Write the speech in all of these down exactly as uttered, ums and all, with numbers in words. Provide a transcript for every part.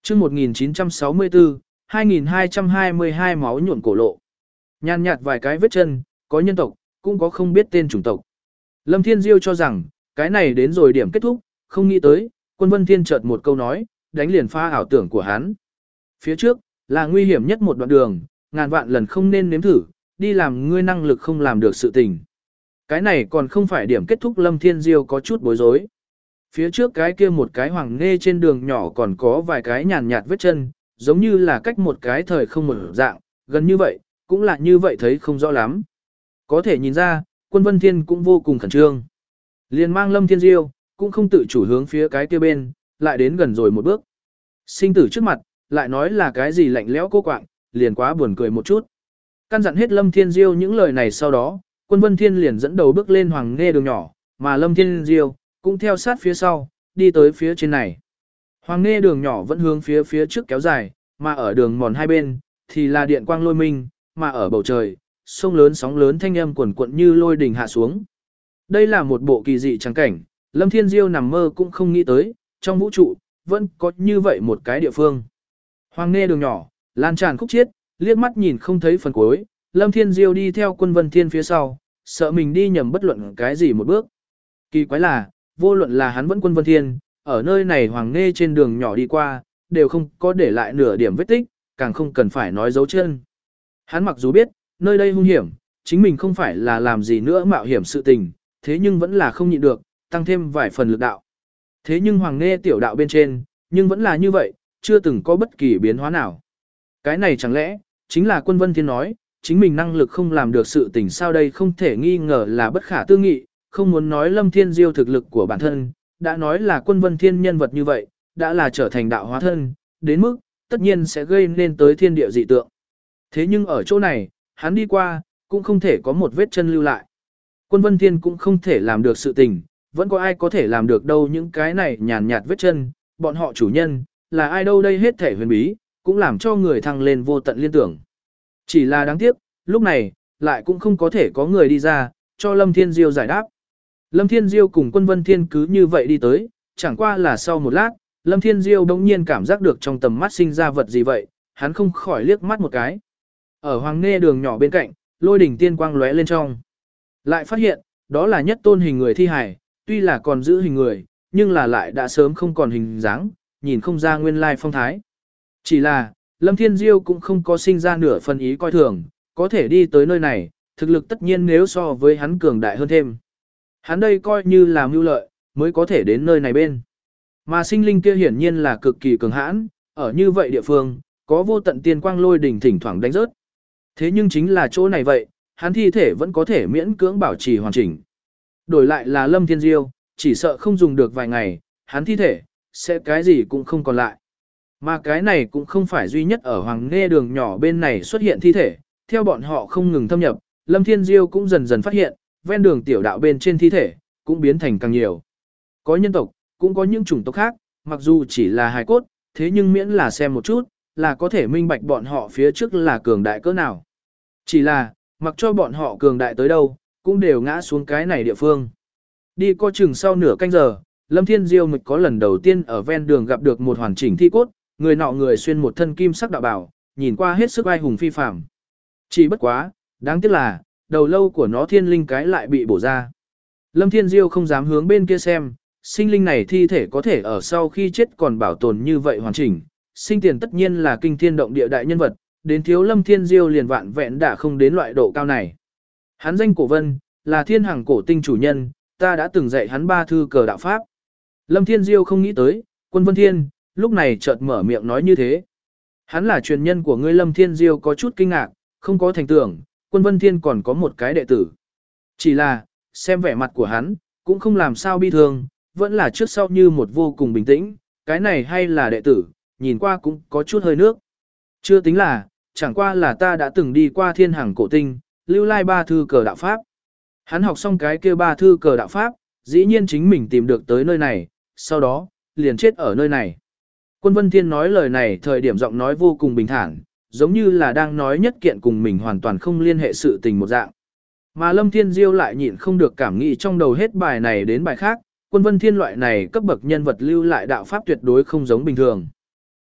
chương một nghìn chín trăm sáu mươi tư, hai nghìn hai trăm hai mươi hai máu nhuộm cổ lộ. Nhàn nhạt vài cái vết chân, có nhân tộc, cũng có không biết tên chủng tộc. Lâm Thiên Diêu cho rằng, cái này đến rồi điểm kết thúc, không nghĩ tới, Quân Vân Thiên chợt một câu nói, đánh liền pha ảo tưởng của hắn. Phía trước, là nguy hiểm nhất một đoạn đường, ngàn vạn lần không nên nếm thử, đi làm ngươi năng lực không làm được sự tình. Cái này còn không phải điểm kết thúc. Lâm Thiên Diêu có chút bối rối. Phía trước cái kia một cái hoàng nghe trên đường nhỏ còn có vài cái nhàn nhạt vết chân, giống như là cách một cái thời không một dạng, gần như vậy, cũng là như vậy thấy không rõ lắm. Có thể nhìn ra, Quân Vân Thiên cũng vô cùng khẩn trương. Liền mang Lâm Thiên Diêu, cũng không tự chủ hướng phía cái kia bên, lại đến gần rồi một bước. Sinh tử trước mặt, lại nói là cái gì lạnh lẽo cô quạng, liền quá buồn cười một chút. Căn dặn hết Lâm Thiên Diêu những lời này sau đó, Quân Vân Thiên liền dẫn đầu bước lên hoàng nghe đường nhỏ, mà Lâm Thiên Diêu cũng theo sát phía sau, đi tới phía trên này. Hoàng nghe đường nhỏ vẫn hướng phía phía trước kéo dài, mà ở đường mòn hai bên, thì là điện quang lôi minh, mà ở bầu trời, sông lớn sóng lớn thanh âm quần quận như lôi đình hạ xuống. Đây là một bộ kỳ dị trắng cảnh, Lâm Thiên Diêu nằm mơ cũng không nghĩ tới, trong vũ trụ, vẫn có như vậy một cái địa phương. Hoàng nghe đường nhỏ, lan tràn khúc chiết, liếc mắt nhìn không thấy phần cuối, Lâm Thiên Diêu đi theo Quân Vân Thiên phía sau, sợ mình đi nhầm bất luận cái gì một bước. Kỳ quái là, vô luận là hắn vẫn Quân Vân Thiên, ở nơi này hoàng nghe trên đường nhỏ đi qua, đều không có để lại nửa điểm vết tích, càng không cần phải nói dấu chân. Hắn mặc dù biết, nơi đây hung hiểm, chính mình không phải là làm gì nữa mạo hiểm sự tình, thế nhưng vẫn là không nhịn được, tăng thêm vài phần lực đạo. Thế nhưng hoàng nghe tiểu đạo bên trên, nhưng vẫn là như vậy, chưa từng có bất kỳ biến hóa nào. Cái này chẳng lẽ, chính là Quân Vân Thiên nói, chính mình năng lực không làm được sự tình sao? Đây không thể nghi ngờ là bất khả tư nghị, không muốn nói Lâm Thiên Diêu thực lực của bản thân, đã nói là Quân Vân Thiên nhân vật như vậy, đã là trở thành đạo hóa thân, đến mức, tất nhiên sẽ gây nên tới thiên địa dị tượng. Thế nhưng ở chỗ này, hắn đi qua, cũng không thể có một vết chân lưu lại. Quân Vân Thiên cũng không thể làm được sự tình, vẫn có ai có thể làm được đâu những cái này nhàn nhạt vết chân, bọn họ chủ nhân, là ai đâu đây hết thể huyền bí, cũng làm cho người thăng lên vô tận liên tưởng. Chỉ là đáng tiếc, lúc này, lại cũng không có thể có người đi ra, cho Lâm Thiên Diêu giải đáp. Lâm Thiên Diêu cùng Quân Vân Thiên cứ như vậy đi tới, chẳng qua là sau một lát, Lâm Thiên Diêu đống nhiên cảm giác được trong tầm mắt sinh ra vật gì vậy, hắn không khỏi liếc mắt một cái. Ở hoàng nghe đường nhỏ bên cạnh, lôi đỉnh tiên quang lóe lên trong. Lại phát hiện, đó là nhất tôn hình người thi hài, tuy là còn giữ hình người, nhưng là lại đã sớm không còn hình dáng, nhìn không ra nguyên lai phong thái. Chỉ là, Lâm Thiên Diêu cũng không có sinh ra nửa phần ý coi thường, có thể đi tới nơi này, thực lực tất nhiên nếu so với hắn cường đại hơn thêm. Hắn đây coi như là mưu lợi, mới có thể đến nơi này bên. Mà sinh linh kia hiển nhiên là cực kỳ cường hãn, ở như vậy địa phương, có vô tận tiên quang lôi đỉnh thỉnh thoảng đánh rớt. Thế nhưng chính là chỗ này vậy, hắn thi thể vẫn có thể miễn cưỡng bảo trì hoàn chỉnh. Đổi lại là Lâm Thiên Diêu, chỉ sợ không dùng được vài ngày, hắn thi thể, sẽ cái gì cũng không còn lại. Mà cái này cũng không phải duy nhất ở hoàng nghe đường nhỏ bên này xuất hiện thi thể, theo bọn họ không ngừng thâm nhập, Lâm Thiên Diêu cũng dần dần phát hiện, ven đường tiểu đạo bên trên thi thể, cũng biến thành càng nhiều. Có nhân tộc, cũng có những chủng tộc khác, mặc dù chỉ là hài cốt, thế nhưng miễn là xem một chút, là có thể minh bạch bọn họ phía trước là cường đại cỡ nào. Chỉ là, mặc cho bọn họ cường đại tới đâu, cũng đều ngã xuống cái này địa phương. Đi co chừng sau nửa canh giờ, Lâm Thiên Diêu mịch có lần đầu tiên ở ven đường gặp được một hoàn chỉnh thi cốt, người nọ người xuyên một thân kim sắc đạo bào, nhìn qua hết sức ai hùng phi phàm. Chỉ bất quá, đáng tiếc là, đầu lâu của nó thiên linh cái lại bị bổ ra. Lâm Thiên Diêu không dám hướng bên kia xem, sinh linh này thi thể có thể ở sau khi chết còn bảo tồn như vậy hoàn chỉnh, sinh tiền tất nhiên là kinh thiên động địa đại nhân vật, đến thiếu Lâm Thiên Diêu liền vạn vẹn đã không đến loại độ cao này. Hắn danh Cổ Vân, là thiên hàng cổ tinh chủ nhân, ta đã từng dạy hắn ba thư cờ đạo pháp. Lâm Thiên Diêu không nghĩ tới, Quân Vân Thiên, lúc này chợt mở miệng nói như thế. Hắn là truyền nhân của ngươi. Lâm Thiên Diêu có chút kinh ngạc, không có thành tưởng, Quân Vân Thiên còn có một cái đệ tử. Chỉ là, xem vẻ mặt của hắn, cũng không làm sao bi thương, vẫn là trước sau như một vô cùng bình tĩnh, cái này hay là đệ tử, nhìn qua cũng có chút hơi nước. Chưa tính là, chẳng qua là ta đã từng đi qua thiên hàng cổ tinh, lưu lai ba thư cờ đạo pháp. Hắn học xong cái kia ba thư cờ đạo pháp, dĩ nhiên chính mình tìm được tới nơi này, sau đó, liền chết ở nơi này. Quân Vân Thiên nói lời này thời điểm giọng nói vô cùng bình thản, giống như là đang nói nhất kiện cùng mình hoàn toàn không liên hệ sự tình một dạng. Mà Lâm Thiên Diêu lại nhịn không được cảm nghĩ trong đầu hết bài này đến bài khác, Quân Vân Thiên loại này cấp bậc nhân vật lưu lại đạo pháp tuyệt đối không giống bình thường.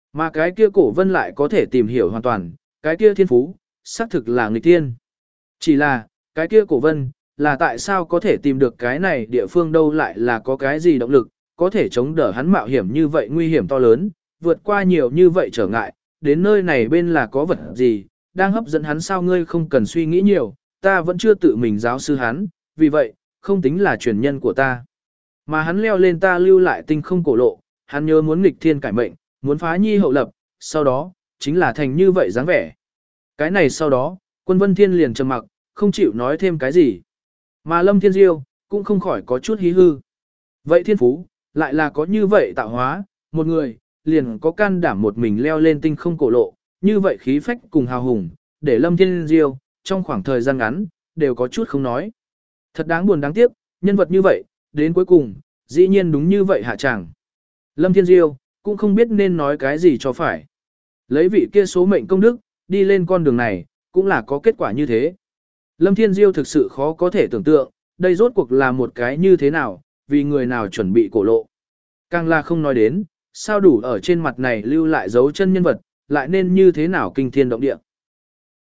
Mà cái kia cổ vân lại có thể tìm hiểu hoàn toàn, cái kia thiên phú, xác thực là nghịch tiên. Chỉ là, cái kia cổ vân, là tại sao có thể tìm được cái này địa phương đâu lại là có cái gì động lực, có thể chống đỡ hắn mạo hiểm như vậy nguy hiểm to lớn, vượt qua nhiều như vậy trở ngại, đến nơi này bên là có vật gì, đang hấp dẫn hắn sao ngươi không cần suy nghĩ nhiều, ta vẫn chưa tự mình giáo sư hắn, vì vậy, không tính là truyền nhân của ta. Mà hắn leo lên ta lưu lại tinh không cổ lộ, hắn nhớ muốn nghịch thiên cải mệnh, muốn phá nhi hậu lập, sau đó, chính là thành như vậy dáng vẻ. Cái này sau đó, Quân Vân Thiên liền trầm mặc, không chịu nói thêm cái gì. Mà Lâm Thiên Diêu, cũng không khỏi có chút hí hư. Vậy thiên phú, lại là có như vậy tạo hóa, một người, liền có can đảm một mình leo lên tinh không cổ lộ, như vậy khí phách cùng hào hùng, để Lâm Thiên Diêu, trong khoảng thời gian ngắn, đều có chút không nói. Thật đáng buồn đáng tiếc, nhân vật như vậy, đến cuối cùng, dĩ nhiên đúng như vậy hạ chẳng. Lâm Thiên Diêu, cũng không biết nên nói cái gì cho phải. Lấy vị kia số mệnh công đức, đi lên con đường này, cũng là có kết quả như thế. Lâm Thiên Diêu thực sự khó có thể tưởng tượng, đây rốt cuộc là một cái như thế nào, vì người nào chuẩn bị cổ lộ. Càng là không nói đến, sao đủ ở trên mặt này lưu lại dấu chân nhân vật, lại nên như thế nào kinh thiên động địa.